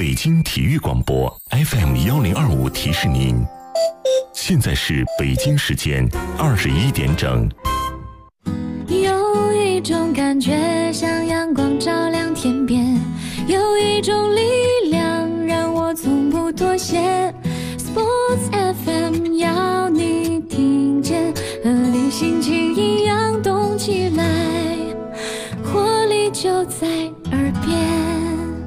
北京体育广播 FM1025提示您，现在是北京时间21点整。 有一种感觉像阳光照亮天边，有一种力量让我从不妥协。Sports FM 要你听见，和你心情一样动起来，活力就在耳边。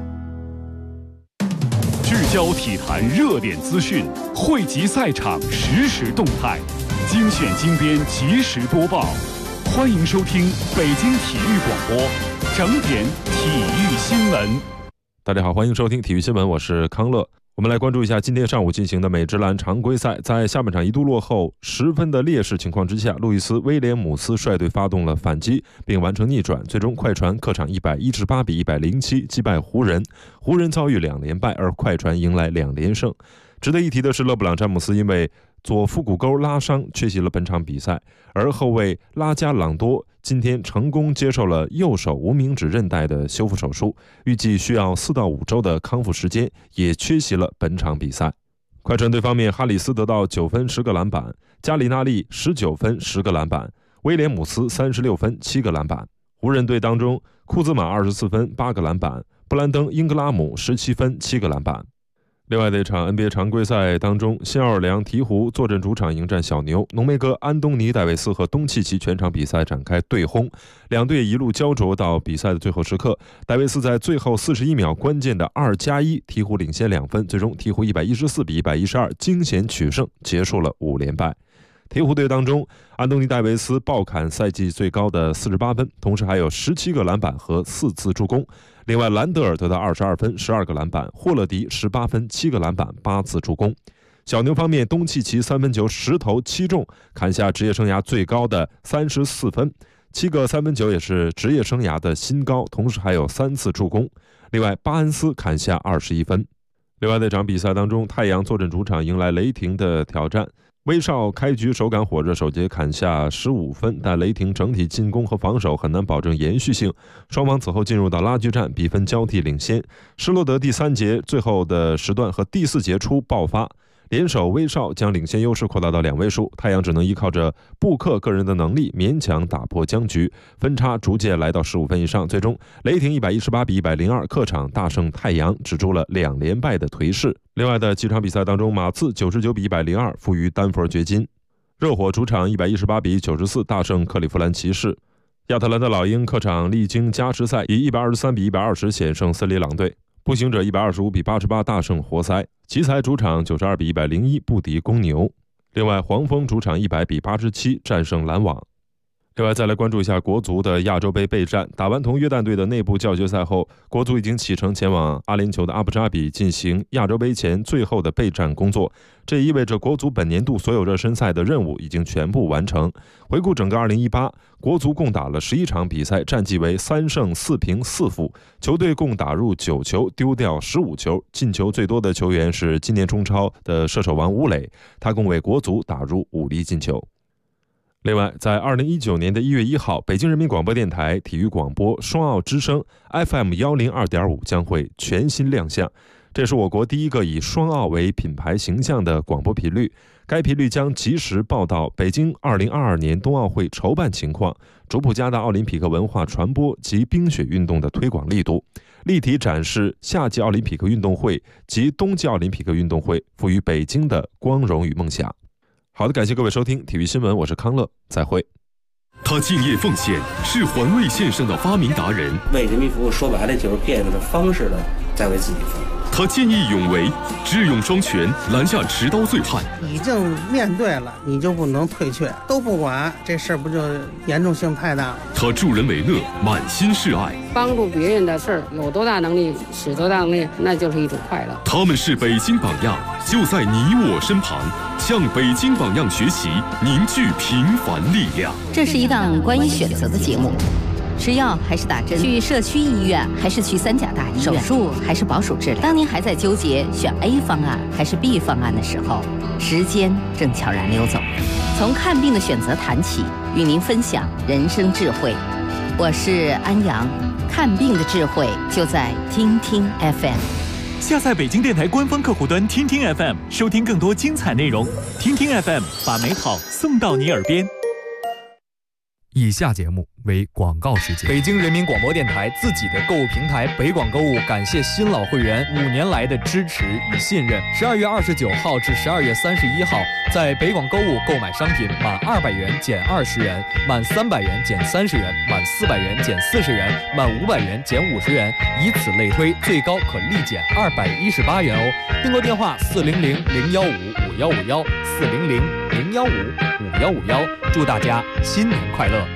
聚焦体坛热点资讯，汇集赛场实时动态，精选精编即时播报。欢迎收听北京体育广播整点体育新闻。 大家好，欢迎收听体育新闻，我是康乐。我们来关注一下今天上午进行的美职篮常规赛，在下半场一度落后10分的劣势情况之下，路易斯·威廉姆斯率队发动了反击，并完成逆转，最终快船客场118比107击败湖人。湖人遭遇2连败，而快船迎来2连胜。值得一提的是，勒布朗·詹姆斯因为左腹股沟拉伤缺席了本场比赛，而后卫拉加朗多今天成功接受了右手无名指韧带的修复手术，预计需要4到5周的康复时间，也缺席了本场比赛。快船队方面，哈里斯得到9分10个篮板，加里纳利19分10个篮板，威廉姆斯36分7个篮板。湖人队当中，库兹马24分8个篮板，布兰登·英格拉姆17分7个篮板。另外的一场 NBA 常规赛当中，新奥尔良鹈鹕坐镇主场迎战小牛，浓眉哥安东尼·戴维斯和东契奇全场比赛展开对轰，两队一路焦灼到比赛的最后时刻。戴维斯在最后41秒关键的2+1，鹈鹕领先2分，最终鹈鹕114比112惊险取胜，结束了5连败。鹈鹕队当中，安东尼·戴维斯爆砍赛季最高的48分，同时还有17个篮板和4次助攻。另外，兰德尔得到22分12个篮板，霍勒迪18分7个篮板8次助攻。小牛方面，东契奇3分球10投7中，砍下职业生涯最高的34分，7个3分球也是职业生涯的新高，同时还有3次助攻。另外，巴恩斯砍下21分。另外，这场比赛当中，太阳坐镇主场迎来雷霆的挑战。威少开局手感火热，首节砍下15分，但雷霆整体进攻和防守很难保证延续性，双方此后进入到拉锯战，比分交替领先。施罗德第3节最后的时段和第4节初爆发，联手威少将领先优势扩大到2位数，太阳只能依靠着布克个人的能力勉强打破僵局，分差逐渐来到15分以上，最终雷霆118比102客场大胜太阳，止住了2连败的颓势。另外的几场比赛当中，马刺99比102负于丹佛掘金，热火主场118比94大胜克利夫兰骑士，亚特兰大老鹰客场历经加时赛以123比120险胜森林狼队，步行者125比88大胜活塞，奇才主场92比101不敌公牛。另外，黄蜂主场100比87战胜篮网。另外，再来关注一下国足的亚洲杯备战。打完同约旦队的内部教学赛后，国足已经启程前往阿联酋的阿布扎比进行亚洲杯前最后的备战工作。这意味着国足本年度所有热身赛的任务已经全部完成。回顾整个2018，国足共打了11场比赛，战绩为3胜4平4负，球队共打入9球，丢掉15球。进球最多的球员是今年中超的射手王吴磊，他共为国足打入5粒进球。另外，在2019年的1月1号，北京人民广播电台体育广播双奥之声 FM102.5 将会全新亮相，这是我国第一个以双奥为品牌形象的广播频率。该频率将及时报道北京2022年冬奥会筹办情况，逐步加大奥林匹克文化传播及冰雪运动的推广力度，立体展示夏季奥林匹克运动会及冬季奥林匹克运动会赋予北京的光荣与梦想。好的，感谢各位收听体育新闻，我是康乐，再会。 他敬业奉献，是环卫线上的发明达人。 为人民服务，说白了就是变着方式的在为自己服务。 他见义勇为，智勇双全，拦下持刀醉汉。 已经面对了，你就不能退却，都不管，这事儿不就严重性太大了？ 他助人为乐，满心是爱。 帮助别人的事儿，有多大能力使多大能力，那就是一种快乐。 他们是北京榜样，就在你我身旁，向北京榜样学习，凝聚平凡力量。 这是一档关于选择的节目。吃药还是打针？去社区医院还是去3甲大医院？手术还是保守治疗？当您还在纠结选 A 方案还是 B 方案的时候，时间正悄然溜走。从看病的选择谈起，与您分享人生智慧。我是安阳，看病的智慧就在听听 FM。 下载北京电台官方客户端听听 FM， 收听更多精彩内容。听听 FM， 把美好送到你耳边。 以下节目为广告时间。北京人民广播电台自己的购物平台北广购物感谢新老会员5年来的支持与信任。12月29号至12月31号，在北广购物购买商品满200元减20元，满300元减30元，满400元减40元，满500元减50元，以此类推，最高可立减218元哦。订购电话400-015-5151400-015-5155151。祝大家新年快乐！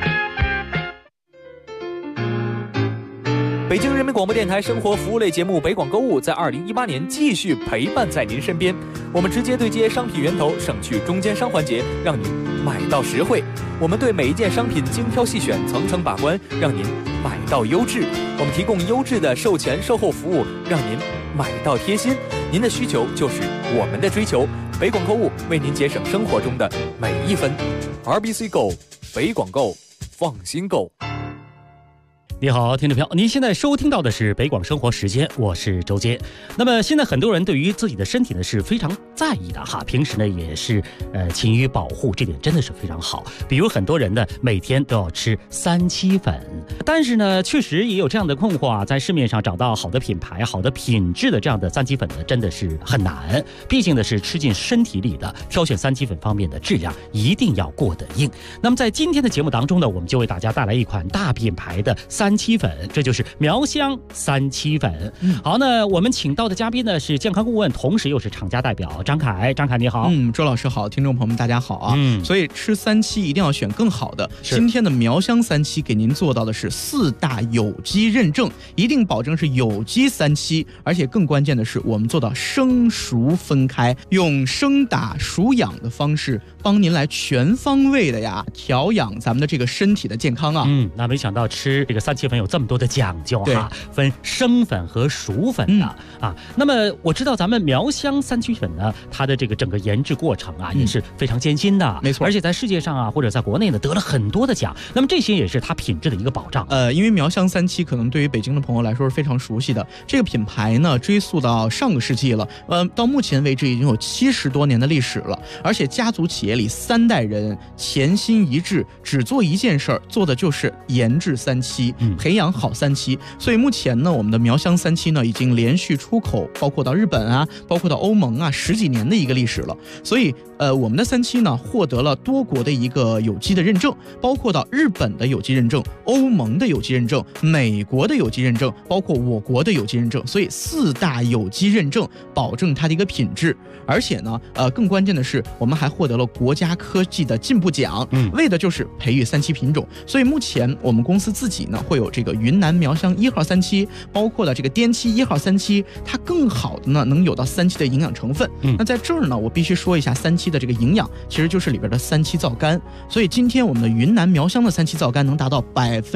北京人民广播电台生活服务类节目《北广购物》在2018年继续陪伴在您身边。我们直接对接商品源头，省去中间商环节，让您买到实惠。我们对每一件商品精挑细选，层层把关，让您买到优质。我们提供优质的售前售后服务，让您买到贴心。您的需求就是我们的追求。北广购物为您节省生活中的每一分。RBC Go， 北广购，放心购。 你好，听众朋友，您现在收听到的是北广生活时间，我是周杰。那么现在很多人对于自己的身体呢是非常在意的哈，平时呢也是勤于保护，这点真的是非常好。比如很多人呢每天都要吃3七粉，但是呢确实也有这样的困惑啊，在市面上找到好的品牌、好的品质的这样的3七粉呢真的是很难，毕竟呢是吃进身体里的，挑选3七粉方面的质量一定要过得硬。那么在今天的节目当中呢，我们就为大家带来一款大品牌的3七粉，这就是苗香3七粉。好，那我们请到的嘉宾呢是健康顾问，同时又是厂家代表张凯。张凯你好。 周老师好，听众朋友们大家好啊。所以吃3七一定要选更好的。今天的苗香3七给您做到的是4大有机认证，一定保证是有机3七，而且更关键的是我们做到生熟分开，用生打熟养的方式帮您来全方位的呀调养咱们的这个身体的健康啊。 那没想到吃这个3七粉有这么多的讲究哈，分生粉和熟粉的啊。那么我知道咱们苗香3七粉呢，它的这个整个研制过程啊也是非常艰辛的， 没错， 而且在世界上啊或者在国内呢得了很多的奖，那么这些也是它品质的一个保障。 因为苗香3七可能对于北京的朋友来说是非常熟悉的，这个品牌呢追溯到上个世纪了，到目前为止已经有70多年的历史了，而且家族企业里3代人潜心一致，只做一件事儿，做的就是研制3七，培养好3七。所以目前呢，我们的苗香3七呢已经连续出口包括到日本啊，包括到欧盟啊10几年的一个历史了。所以我们的3七呢获得了多国的一个有机的认证，包括到日本的有机认证、欧盟的有机认证、美国的有机认证，包括我国的有机认证。所以4大有机认证保证它的一个品质。而且呢更关键的是我们还获得了国家科技的进步奖，为的就是培育3七品种。所以目前我们公司自己呢会有这个云南苗香1号3七，包括了这个滇七1号3七，它更好的呢能有到3七的营养成分。那在这儿呢我必须说一下3七的这个营养，其实就是里边的3七皂苷。所以今天我们的云南苗香的3七皂苷能达到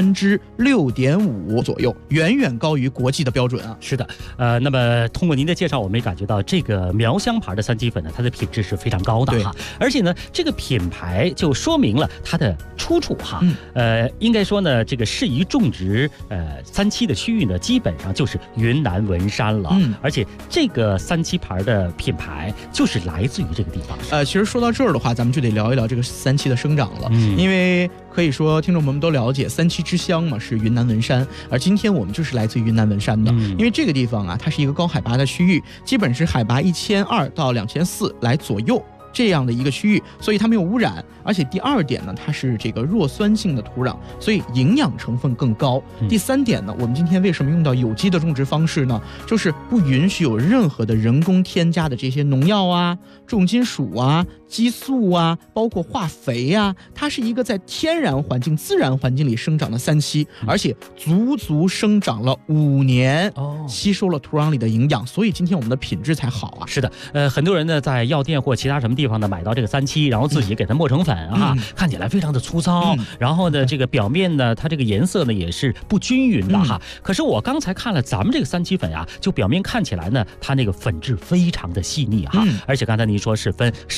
6.5%左右，远远高于国际的标准啊。 是的，那么通过您的介绍，我们也感觉到这个苗香牌的3七粉呢，它的品质是非常高的哈。而且呢，这个品牌就说明了它的出处哈。应该说呢，这个适宜种植3七的区域呢，基本上就是云南文山了。而且这个3七牌的品牌就是来自于这个地方。 其实说到这儿的话，咱们就得聊一聊这个3七的生长了，因为可以说听众朋友们都了解3七之乡嘛是云南文山，而今天我们就是来自于云南文山的。因为这个地方啊，它是一个高海拔的区域，基本是海拔1200到2400来左右这样的一个区域，所以它没有污染。而且第2点呢，它是这个弱酸性的土壤，所以营养成分更高。第3点呢，我们今天为什么用到有机的种植方式呢？就是不允许有任何的人工添加的这些农药啊、重金属啊、激素啊，包括化肥啊，它是一个在天然环境、自然环境里生长的3七，而且足足生长了5年，吸收了土壤里的营养，所以今天我们的品质才好啊。 是的，很多人呢在药店或其他什么地方呢买到这个3七，然后自己给它磨成粉啊，看起来非常的粗糙，然后呢这个表面呢它这个颜色呢也是不均匀的哈。可是我刚才看了咱们这个3七粉啊，就表面看起来呢它那个粉质非常的细腻哈，而且刚才您说是分生粉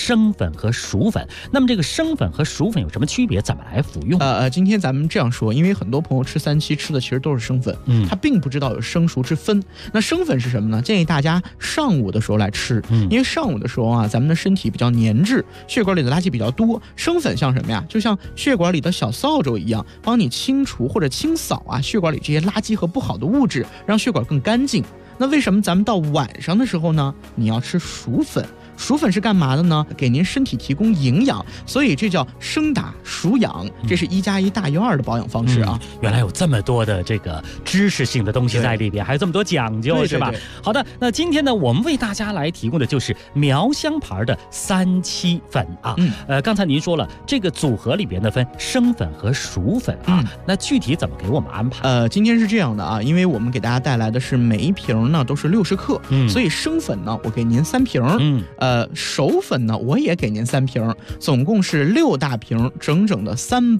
粉和熟粉。那么这个生粉和熟粉有什么区别？怎么来服用？ 今天咱们这样说，因为很多朋友吃3七吃的其实都是生粉，他并不知道有生熟之分。那生粉是什么呢？建议大家上午的时候来吃，因为上午的时候啊，咱们的身体比较粘滞，血管里的垃圾比较多。生粉像什么呀？就像血管里的小扫帚一样，帮你清除或者清扫啊血管里这些垃圾和不好的物质，让血管更干净。那为什么咱们到晚上的时候呢，你要吃熟粉？熟粉是干嘛的呢？给您身体提供营养，所以这叫生打熟养，这是1+1大于2的保养方式啊。 原来有这么多的这个知识性的东西在里边，还有这么多讲究，是吧？好的，那今天呢，我们为大家来提供的就是苗香牌的3七粉啊。刚才您说了，这个组合里边呢分生粉和熟粉啊，那具体怎么给我们安排？ 今天是这样的啊，因为我们给大家带来的是每一瓶呢都是60克，所以生粉呢我给您3瓶，熟粉呢我也给您3瓶，总共是6大瓶，整整的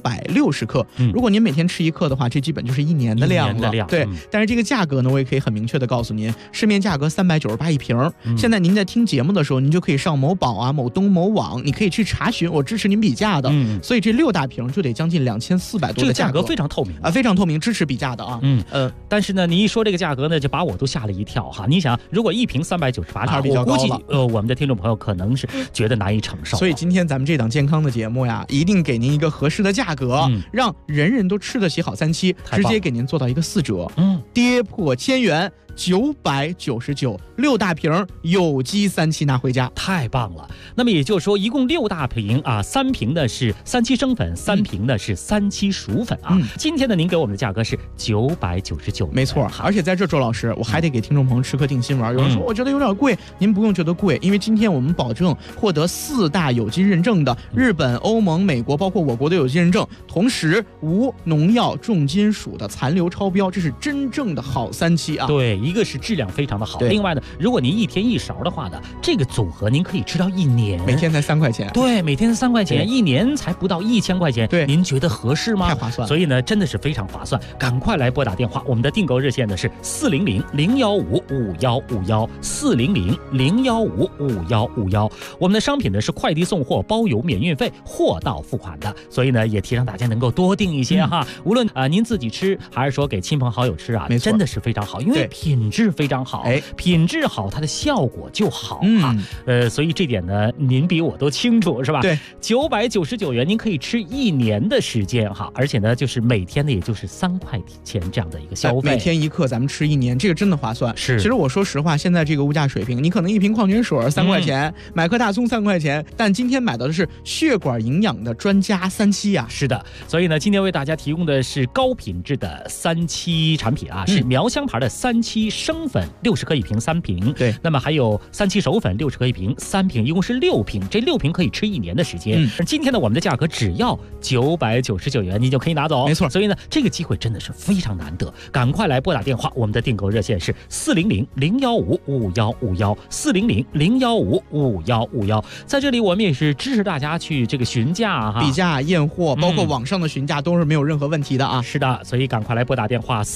360克。如果您每天吃1克的话，这基本就是1年的量了。对，但是这个价格呢，我也可以很明确的告诉您，市面价格398一瓶。现在您在听节目的时候，您就可以上某宝啊、某东、某网，你可以去查询，我支持您比价的。所以这6大瓶就得将近2400多的价格， 这个价格非常透明啊，非常透明，支持比价的啊。 但是呢，你一说这个价格呢，就把我都吓了一跳哈。你想，如果一瓶398， 比较高了， 我估计我们的听众朋友可能是觉得难以承受。 所以今天咱们这档健康的节目呀，一定给您一个合适的价格，让人人都吃得起好3七，直接给您做到一个4折，跌破1000元。999 6大瓶有机3七拿回家， 太棒了。那么也就是说，一共6大瓶啊，3瓶呢是3七生粉，3瓶呢是3七熟粉啊。今天呢，您给我们的价格是999， 没错。而且在这，周老师，我还得给听众朋友吃颗定心丸。有人说我觉得有点贵，您不用觉得贵，因为今天我们保证获得4大有机认证的日本、欧盟、美国，包括我国的有机认证，同时无农药、重金属的残留超标，这是真正的好3七啊。 对。一个是质量非常的好，另外呢，如果您1天1勺的话呢，这个组合您可以吃到1年， 每天才3块钱。 对，每天3块钱，1年才不到1000块钱。 对， 您觉得合适吗？ 太划算了。 所以呢，真的是非常划算，赶快来拨打电话，我们的订购热线呢是400-015-5151，400-015-5151。我们的商品呢是快递送货，包邮免运费，货到付款的，所以呢也提倡大家能够多订一些哈，无论您自己吃还是说给亲朋好友吃啊，真的是非常好，因为品质非常好，品质好，它的效果就好啊。所以这点呢，您比我都清楚，是吧？ 对 ，999元您可以吃1年的时间哈，而且呢，就是每天呢，也就是3块钱这样的一个消费， 每天1克，咱们吃1年，这个真的划算。 是， 其实我说实话，现在这个物价水平，你可能1瓶矿泉水3块钱，买颗大葱3块钱，但今天买到的是血管营养的专家3七啊。 是的，所以呢，今天为大家提供的是高品质的3七产品啊，是苗香牌的3七生粉60克1瓶3瓶， 对， 那么还有3七熟粉60克1瓶3瓶，一共是6瓶，这6瓶可以吃1年的时间。今天呢，我们的价格只要999元，你就可以拿走， 没错。 所以呢，这个机会真的是非常难得，赶快来拨打电话，我们的订购热线是400-015-5151，400-015-5151。在这里，我们也是支持大家去这个询价哈， 比价验货，包括网上的询价都是没有任何问题的啊。 是的，所以赶快来拨打电话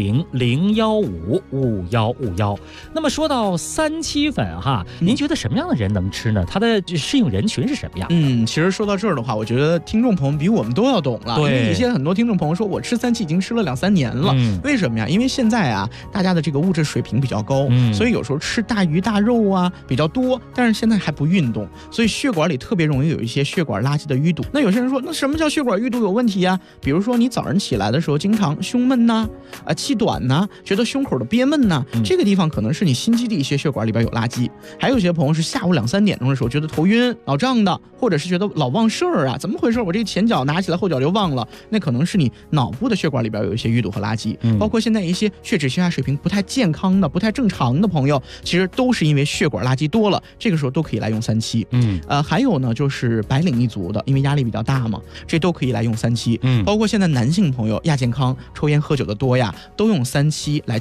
400-015-5151。那么说到3七粉哈，您觉得什么样的人能吃呢？它的适应人群是什么样？ 其实说到这儿的话，我觉得听众朋友比我们都要懂了。 对， 因为一些很多听众朋友说，我吃3七已经吃了2-3年了。为什么呀？因为现在啊，大家的这个物质水平比较高，所以有时候吃大鱼大肉啊比较多，但是现在还不运动，所以血管里特别容易有一些血管垃圾的淤堵。那有些人说，那什么叫血管淤堵有问题啊？比如说你早上起来的时候经常胸闷呐，气短呐，觉得胸口的憋闷呐，这个地方可能是你心肌的一些血管里边有垃圾。还有些朋友是下午2-3点钟的时候觉得头晕脑胀的，或者是觉得老忘事儿啊，怎么回事？我这前脚拿起来后脚就忘了，那可能是你脑部的血管里边有一些淤堵和垃圾。包括现在一些血脂血压水平不太健康的不太正常的朋友，其实都是因为血管垃圾多了，这个时候都可以来用3七。还有呢就是白领一族的，因为压力比较大嘛，这都可以来用3七。包括现在男性朋友亚健康抽烟喝酒的多呀，都用3七来清理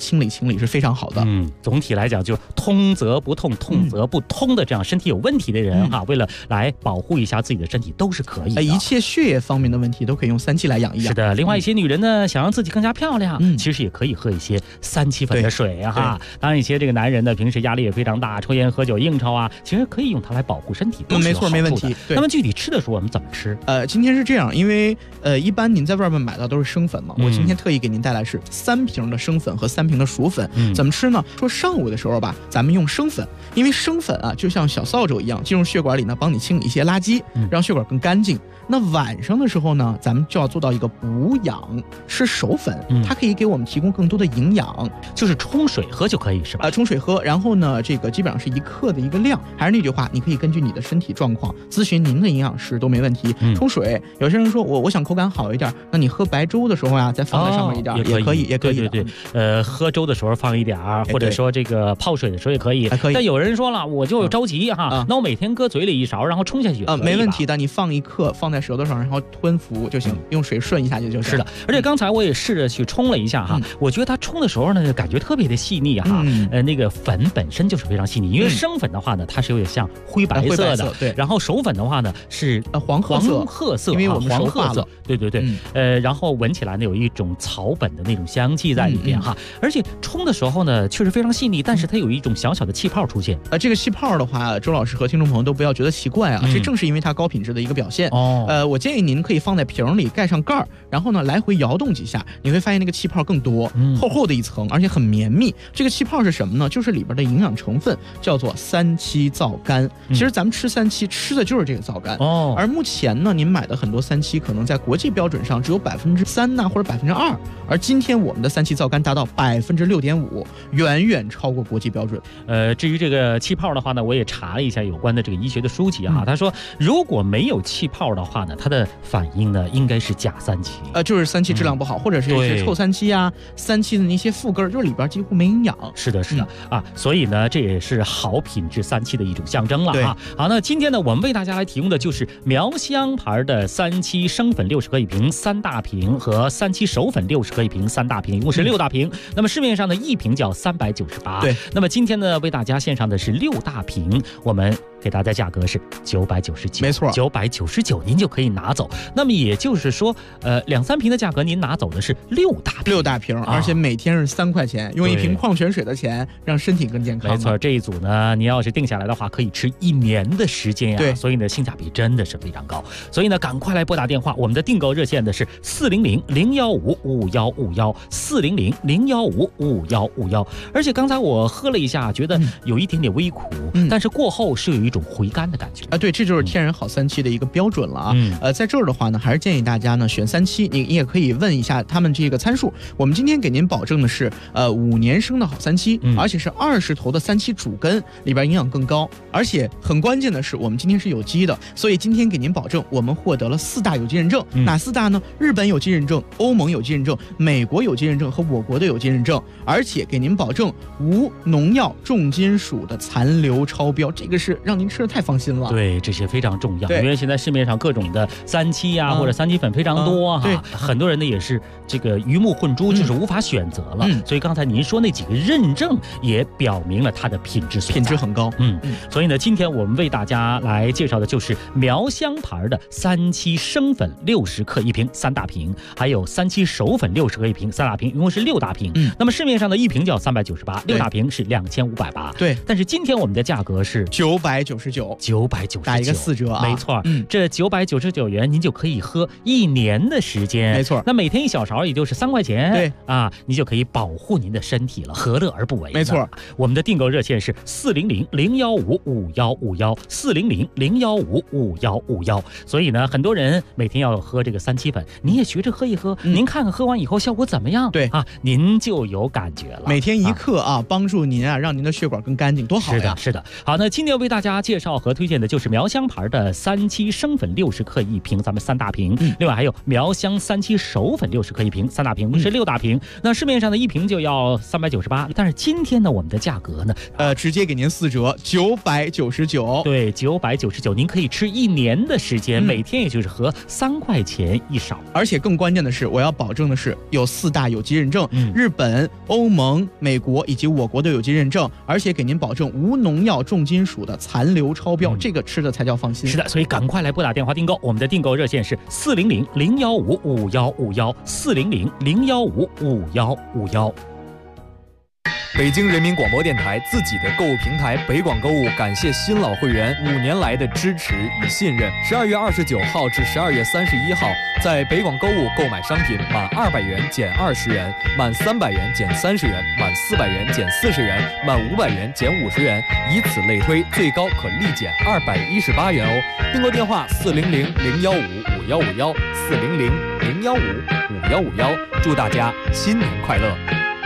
生理是非常好的。 总体来讲就通则不痛，痛则不通的这样身体有问题的人为了来保护一下自己的身体都是可以的。 一切血液方面的问题都可以用3七来养一养。 是的，另外一些女人呢，想让自己更加漂亮，其实也可以喝一些3七粉的水当然一些这个男人呢，平时压力也非常大，抽烟喝酒应酬其实可以用它来保护身体， 没错，没问题。 那么具体吃的时候我们怎么吃？ 今天是这样，因为一般您在外面买到都是生粉嘛，我今天特意给您带来是3瓶的生粉和3瓶的熟粉。怎么吃呢？说上午的时候吧，咱们用生粉，因为生粉就像小扫帚一样，进入血管里呢，帮你清理一些垃圾，让血管更干净。那晚上的时候呢，咱们就要做到一个补养，吃熟粉，它可以给我们提供更多的营养， 就是冲水喝就可以是吧？ 冲水喝，然后呢，这个基本上是1克的一个量。还是那句话，你可以根据你的身体状况咨询您的营养师都没问题。冲水，有些人说我想口感好一点，那你喝白粥的时候再放在上面一点，也可以，也可以。 对，喝粥的时候放一点，或者说这个泡水的时候也可以。但有人说了，我就着急那我每天搁嘴里1勺，然后冲下去没问题的。你放1克放在舌头上，然后吞服就行，用水顺一下就是。 是的，而且刚才我也试着去冲了一下我觉得它冲的时候呢，感觉特别的细腻那个粉本身就是非常细腻，因为生粉的话呢，它是有点像灰白色的， 对。 然后熟粉的话呢是黄褐色，因为我们熟化了， 对。然后闻起来呢有一种草本的那种香气在里边而且冲的时候呢确实非常细腻，但是它有一种小小的气泡出现。 这个气泡的话，周老师和听众朋友都不要觉得奇怪这正是因为它高品质的一个表现。我建议您可以放在瓶里，盖上盖儿，然后呢来回摇动几下，你会发现那个气泡更多，厚厚的一层，而且很绵密。这个气泡是什么呢？就是里边的营养成分叫做3七皂苷。其实咱们吃3七吃的就是这个皂苷而目前呢，您买的很多3七可能在国际标准上只有3%或者2%，而今天我们的3七皂苷达到6.5%，远远超过国际标准。 至于这个气泡的话呢，我也查了一下有关的这个医学的书籍他说如果没有气泡的话呢，它的反应呢应该是假3七， 就是3七质量不好，或者是臭3七3七的那些副根，就是里边几乎没营养。 是的所以呢这也是好品质3七的一种象征了好，那今天呢我们为大家来提供的就是苗香牌的3七生粉60克一瓶3大瓶和3七熟粉60克一瓶3大瓶，一共是6大瓶。那么市面上的一瓶叫398， 对。 那么今天呢为大家献上的是6大瓶，我们给大家价格是999， 没错 ，999您就可以拿走。那么也就是说，2-3瓶的价格您拿走的是6大瓶， 而且每天是3块钱，用一瓶矿泉水的钱让身体更健康。 没错，这一组呢，你要是定下来的话，可以吃1年的时间对， 所以呢性价比真的是非常高。所以呢赶快来拨打电话，我们的订购热线的是400-015-5151，400-015-5151。而且刚才我喝了一下，觉得有一点点微苦，但是过后是有一种回甘的感觉对，这就是天然好3七的一个标准了在这儿的话呢，还是建议大家呢选3七，你也可以问一下他们这个参数。我们今天给您保证的是5年生的好3七，而且是20头的3七主根，里边营养更高，而且很关键的是我们今天是有机的，所以今天给您保证我们获得了4大有机认证。哪4大呢？日本有机认证、欧盟有机认证、美国有机认证和我国的有机认证，而且给您保证无农药、重金属的残留超标，这个是让您吃的太放心了。 对，这些非常重要，因为现在市面上各种的3七或者3七粉非常多对， 很多人呢也是这个鱼目混珠，就是无法选择了。所以刚才您说那几个认证也表明了它的品质很高。 所以呢，今天我们为大家来介绍的就是苗香牌的3七生粉60克一瓶3大瓶，还有3七熟粉60克一瓶3大瓶，一共是6大瓶。那么市面上的一瓶叫398，6大瓶是2580。 对， 但是今天我们的价格是 999，打一个4折没错，这999元您就可以喝1年的时间。 没错， 那每天1小勺也就是3块钱。 对你就可以保护您的身体了，何乐而不为呢？ 没错， 我们的订购热线是400-015-5151，400-015-5151。所以呢，很多人每天要喝这个3七粉，你也学着喝一喝，您看看喝完以后效果怎么样？ 对您就有感觉了。 每天1克帮助您让您的血管更干净，多好呀！ 是的。好，那今天为大家家介绍和推荐的就是苗香牌的37生粉60克一瓶，咱们3大瓶。另外还有苗香37熟粉60克一瓶，3大瓶是6大瓶。那市面上的一瓶就要398，但是今天呢，我们的价格呢， 直接给您4折，999。 对，999，您可以吃1年的时间，每天也就是合3块钱一勺。 而且更关键的是，我要保证的是有4大有机认证，日本、欧盟、美国以及我国的有机认证，而且给您保证无农药、重金属的残留超标，这个吃的才叫放心。 是的，所以赶快来拨打电话订购，我们的订购热线是400-015-5151，400-015-5151。 北京人民广播电台自己的购物平台北广购物感谢新老会员5年来的支持与信任。12月29号至12月31号，在北广购物购买商品满200元减20元，满300元减30元，满400元减40元，满500元减50元，以此类推，最高可立减218元哦。订购电话400-015-5151，400-015-5151。祝大家新年快乐！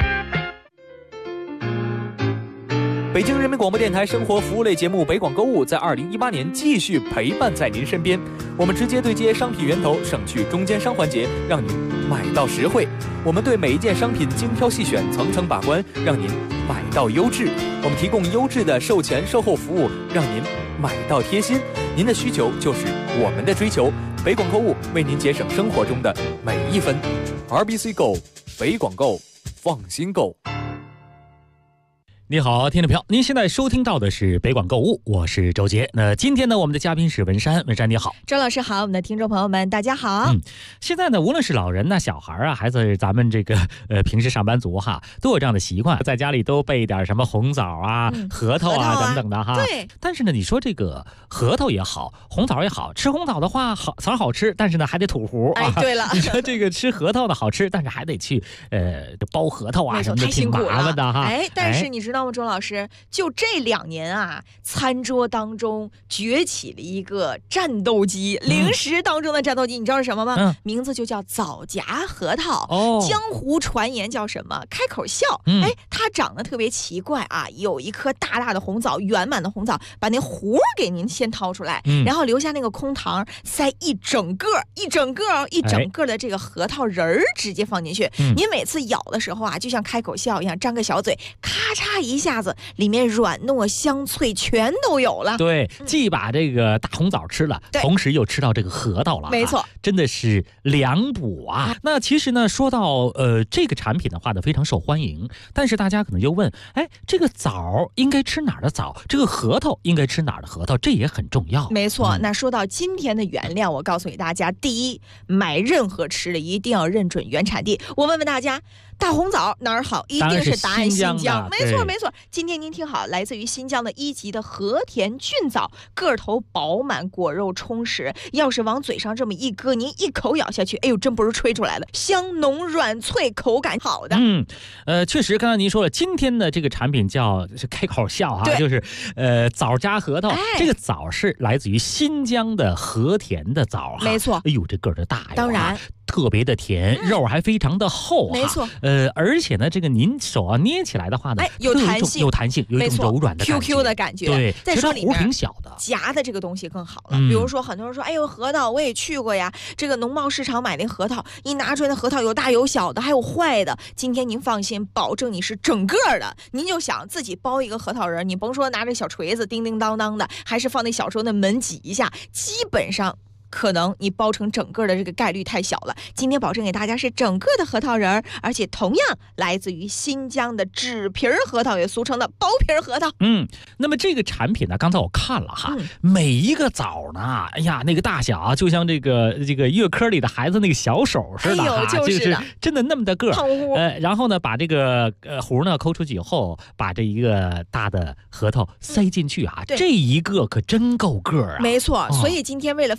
北京人民广播电台生活服务类节目北广购物在2018年继续陪伴在您身边。我们直接对接商品源头，省去中间商环节，让您买到实惠。我们对每一件商品精挑细选，层层把关，让您买到优质。我们提供优质的售前售后服务，让您买到贴心。您的需求就是我们的追求。北广购物为您节省生活中的每一分。RBC Go， 北广购，放心购。 你好，听众朋友，您现在收听到的是北广购物，我是周杰。那今天呢，我们的嘉宾是文山，文山你好。 周老师好，我们的听众朋友们大家好。 现在呢，无论是老人呐、小孩啊，还是咱们这个平时上班族哈，都有这样的习惯，在家里都备点什么红枣啊、核桃啊等等的哈。 对。 但是呢，你说这个核桃也好，红枣也好，吃红枣的话枣好吃，但是呢还得吐核啊。 对了。 你说这个吃核桃的好吃，但是还得去剥核桃啊什么的，挺麻烦的哈。 但是你知道吗，周老师？就这2年啊，餐桌当中崛起了一个战斗机，零食当中的战斗机，你知道是什么吗？名字就叫枣夹核桃。江湖传言叫什么？开口笑。它长得特别奇怪啊，有一颗大大的红枣，圆满的红枣，把那核给您先掏出来，然后留下那个空膛，塞一整个的这个核桃仁儿直接放进去。您每次咬的时候啊，就像开口笑一样，张个小嘴，咔嚓一下子。里面软糯香脆全都有了。 对，既把这个大红枣吃了，同时又吃到这个核桃了， 没错， 真的是两补啊。那其实呢，说到这个产品的话呢，非常受欢迎，但是大家可能就问，这个枣应该吃哪儿的枣？这个核桃应该吃哪儿的核桃？这也很重要。 没错，那说到今天的原料，我告诉给大家，第一，买任何吃的一定要认准原产地。我问问大家，大红枣哪儿好？一定是答案新疆。没错没错，今天您听好，来自于新疆的1级的和田菌枣，个头饱满，果肉充实。要是往嘴上这么一搁，您一口咬下去，哎呦，真不是吹出来的，香浓软脆，口感好的。 确实，刚才您说了，今天的这个产品叫开口笑哈，就是枣夹核桃。这个枣是来自于新疆的和田的枣哈， 没错。 哎呦，这个儿的大呀， 当然。 特别的甜，肉还非常的厚哈， 没错。 而且呢，这个您手啊捏起来的话呢， 有弹性， 有一种柔软的 QQ 的感觉。 对， 再说里面挺小的， 夹的这个东西更好了。比如说，很多人说，哎呦，核桃我也去过呀，这个农贸市场买那核桃，一拿出来的核桃有大有小的，还有坏的。今天您放心，保证你是整个的。您就想自己包一个核桃仁，你甭说拿着小锤子叮叮当当的，还是放那小时候的门挤一下，基本上。可能你包成整个的这个概率太小了，今天保证给大家是整个的核桃仁，而且同样来自于新疆的纸皮核桃，也俗称的薄皮核桃。 那么这个产品呢，刚才我看了哈，每一个枣呢，哎呀，那个大小啊，就像这个月科里的孩子那个小手似的哈， 就是真的那么大个儿。然后呢，把这个核呢抠出去以后，把这一个大的核桃塞进去啊，这一个可真够个儿啊。 没错，所以今天为了方便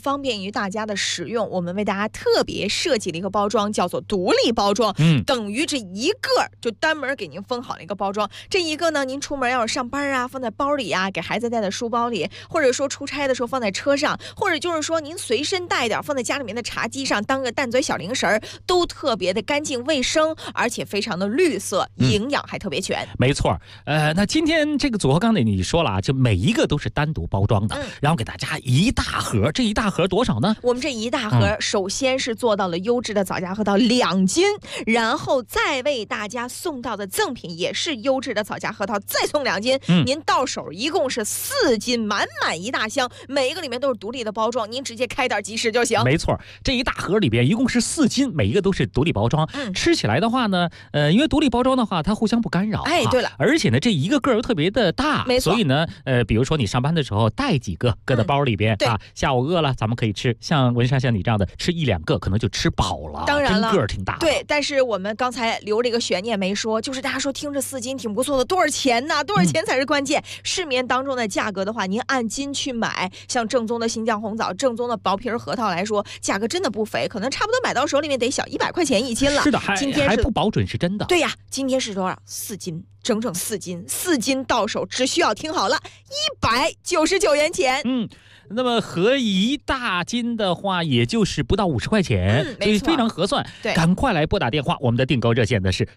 于大家的使用，我们为大家特别设计了一个包装，叫做独立包装。等于这一个就单门给您封好了一个包装。这一个呢，您出门要是上班啊，放在包里啊，给孩子带在书包里，或者说出差的时候放在车上，或者就是说您随身带点，放在家里面的茶几上当个淡嘴小零食，都特别的干净卫生，而且非常的绿色，营养还特别全。 没错。那今天这个组合刚才你说了啊，就每一个都是单独包装的，然后给大家一大盒。这一大盒多少呢？ 我们这一大盒首先是做到了优质的枣荚核桃2斤，然后再为大家送到的赠品也是优质的枣荚核桃，再送2斤。您到手一共是4斤，满满一大箱，每一个里面都是独立的包装，您直接开袋即食就行。 没错，这一大盒里边一共是4斤，每一个都是独立包装。吃起来的话呢，因为独立包装的话，它互相不干扰。 对了， 而且呢，这一个个又特别的大， 没错。 所以呢，比如说你上班的时候带几个搁在包里边啊，下午饿了咱们可以吃。像文莎像你这样的吃1-2个可能就吃饱了， 当然了， 真个儿挺大的。 对，但是我们刚才留了一个悬念没说，就是大家说听着4斤挺不错的，多少钱呢？多少钱才是关键？市面当中的价格的话，您按斤去买，像正宗的新疆红枣、正宗的薄皮核桃来说，价格真的不菲，可能差不多买到手里面得小100块钱1斤了。 是的， 今天还不保准是真的。 对呀，今天是多少？4斤。整整4斤，4斤到手只需要听好了，199元钱。 那么合1大斤的话，也就是不到50块钱，所以非常合算。 对， 赶快来拨打电话，我们的订购热线呢是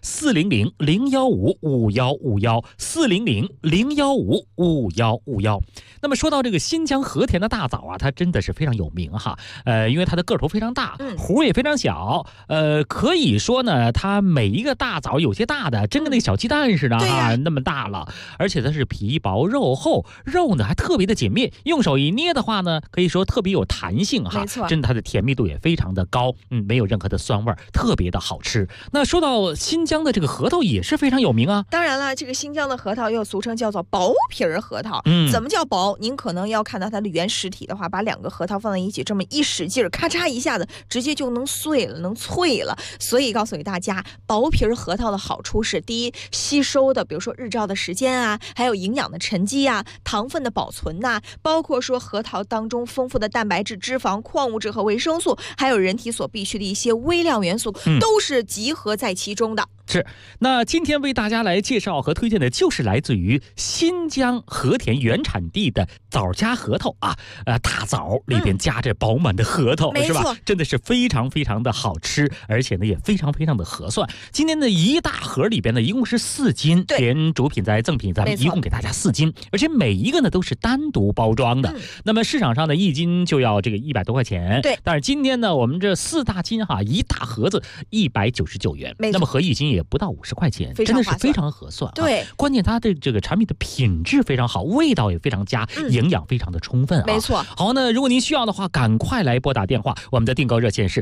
400-015-5151，400-015-5151。那么说到这个新疆和田的大枣啊，它真的是非常有名哈。因为它的个头非常大，核也非常小。可以说呢，它每一个大枣有些大的，真跟那个小鸡蛋似的啊，那么大了。而且它是皮薄肉厚，肉呢还特别的紧密，用手一捏的话呢，可以说特别有弹性哈。 没错， 真的它的甜蜜度也非常的高，没有任何的酸味，特别的好吃。那说到新疆的这个核桃也是非常有名啊。 当然了，这个新疆的核桃又俗称叫做薄皮核桃。怎么叫薄？您可能要看到它的原实体的话，把2个核桃放在一起，这么一使劲，咔嚓一下子，直接就能碎了，能脆了。所以告诉给大家，薄皮核桃的好处是：第一，吸收的比如说日照的时间啊，还有营养的沉积啊，糖分的保存呐，包括说核桃当中丰富的蛋白质、脂肪、矿物质和维生素，还有人体所必需的一些微量元素，都是集合在其中的。 是，那今天为大家来介绍和推荐的就是来自于新疆和田原产地的枣荚核桃啊，大枣里边夹着饱满的核桃，是吧？真的是非常非常的好吃，而且呢也非常非常的合算。今天的一大盒里边呢，一共是4斤，连主品在赠品，咱们一共给大家4斤，而且每一个呢都是单独包装的。那么市场上呢1斤就要这个100多块钱， 对。 但是今天呢，我们这4大斤哈，一大盒子199元，那么合1斤也不到50块钱，真的是非常合算。 对， 关键它的这个产品的品质非常好，味道也非常佳，营养非常的充分啊。 没错。 好，那如果您需要的话，赶快来拨打电话，我们的订购热线是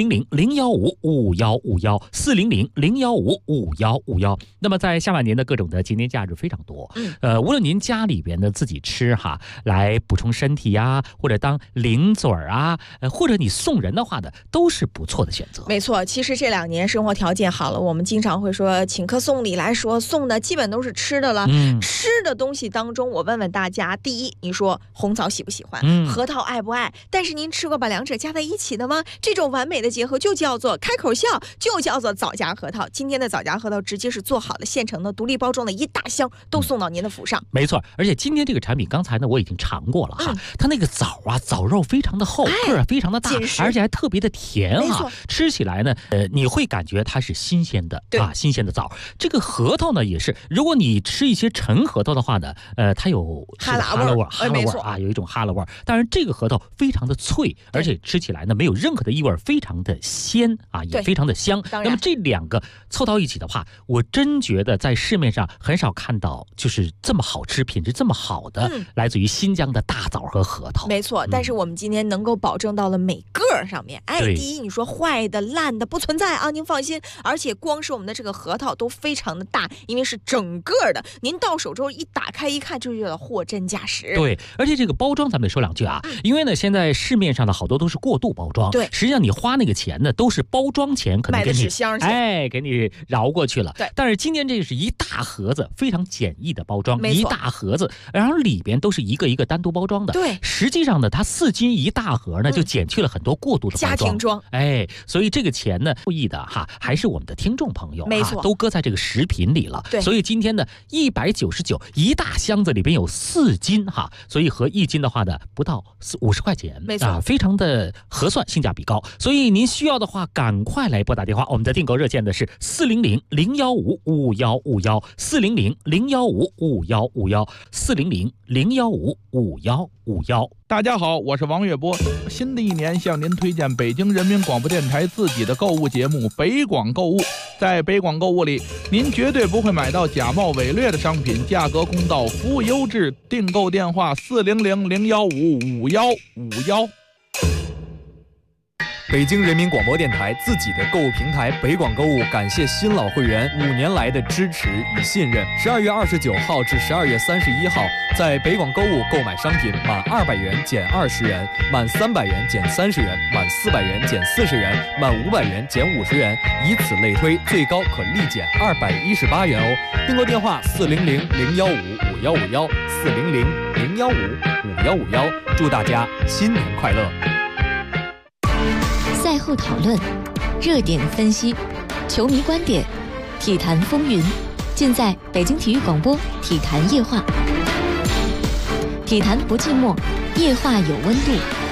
400-015-5151，400-015-5151。那么在下半年的各种的节年假日非常多，无论您家里边的自己吃哈，来补充身体呀，或者当零嘴啊，或者你送人的话的，都是不错的选择。 没错，其实这2年生活条件好了，我们经常会说请客送礼来说，送的基本都是吃的了。吃的东西当中，我问问大家，第一，你说红枣喜不喜欢？核桃爱不爱？但是您吃过把2者加在一起的吗？这种完美的结合就叫做开口笑，就叫做枣荚核桃。今天的枣荚核桃直接是做好了现成的独立包装的一大箱，都送到您的府上。 没错，而且今天这个产品刚才呢我已经尝过了哈，它那个枣啊，枣肉非常的厚，个儿非常的大，而且还特别的甜哈。吃起来呢，你会感觉它是新鲜的啊，新鲜的枣。这个核桃呢也是，如果你吃一些陈核桃的话呢，它有哈喇味儿啊，有一种哈喇味儿。当然这个核桃非常的脆，而且吃起来呢没有任何的异味，非常的鲜啊，也非常的香。那么这2个凑到一起的话，我真觉得在市面上很少看到就是这么好吃、品质这么好的，来自于新疆的大枣和核桃。 没错，但是我们今天能够保证到了每个上面，第一，你说坏的、烂的不存在啊，您放心。而且光是我们的这个核桃都非常的大，因为是整个的，您到手之后一打开一看就觉得货真价实。 对，而且这个包装咱们得说两句啊，因为呢现在市面上的好多都是过度包装， 对， 实际上你花那个钱呢都是包装钱，可能给你买的纸箱钱， 给你饶过去了。 对， 但是今天这是一大盒子，非常简易的包装，一大盒子，然后里边都是一个一个单独包装的。 对， 实际上呢，它4斤一大盒呢，就减去了很多过度的包装。 家庭装， 所以这个钱呢，受益的哈还是我们的听众朋友， 没错， 都搁在这个食品里了。 对， 所以今天呢，199一大箱子里边有4斤哈，所以合1斤的话呢，不到50块钱， 没错， 非常的合算，性价比高。所以您需要的话，赶快来拨打电话，我们的订购热线的是 400-015-5151，400-015-5151，400-015-5151。大家好，我是王月波。新的一年向您推荐北京人民广播电台自己的购物节目北广购物。在北广购物里，您绝对不会买到假冒伪劣的商品，价格公道，服务优质。订购电话400-015-5151。 北京人民广播电台自己的购物平台北广购物，感谢新老会员5年来的支持与信任。12月29号至12月31号，在北广购物购买商品满200元减20元，满300元减30元，满400元减40元，满500元减50元，以此类推，最高可立减218元哦。订购电话400-015-5151，400-015-5151。祝大家新年快乐！ 赛后讨论，热点分析，球迷观点，体坛风云，尽在北京体育广播体坛夜话。体坛不寂寞，夜话有温度。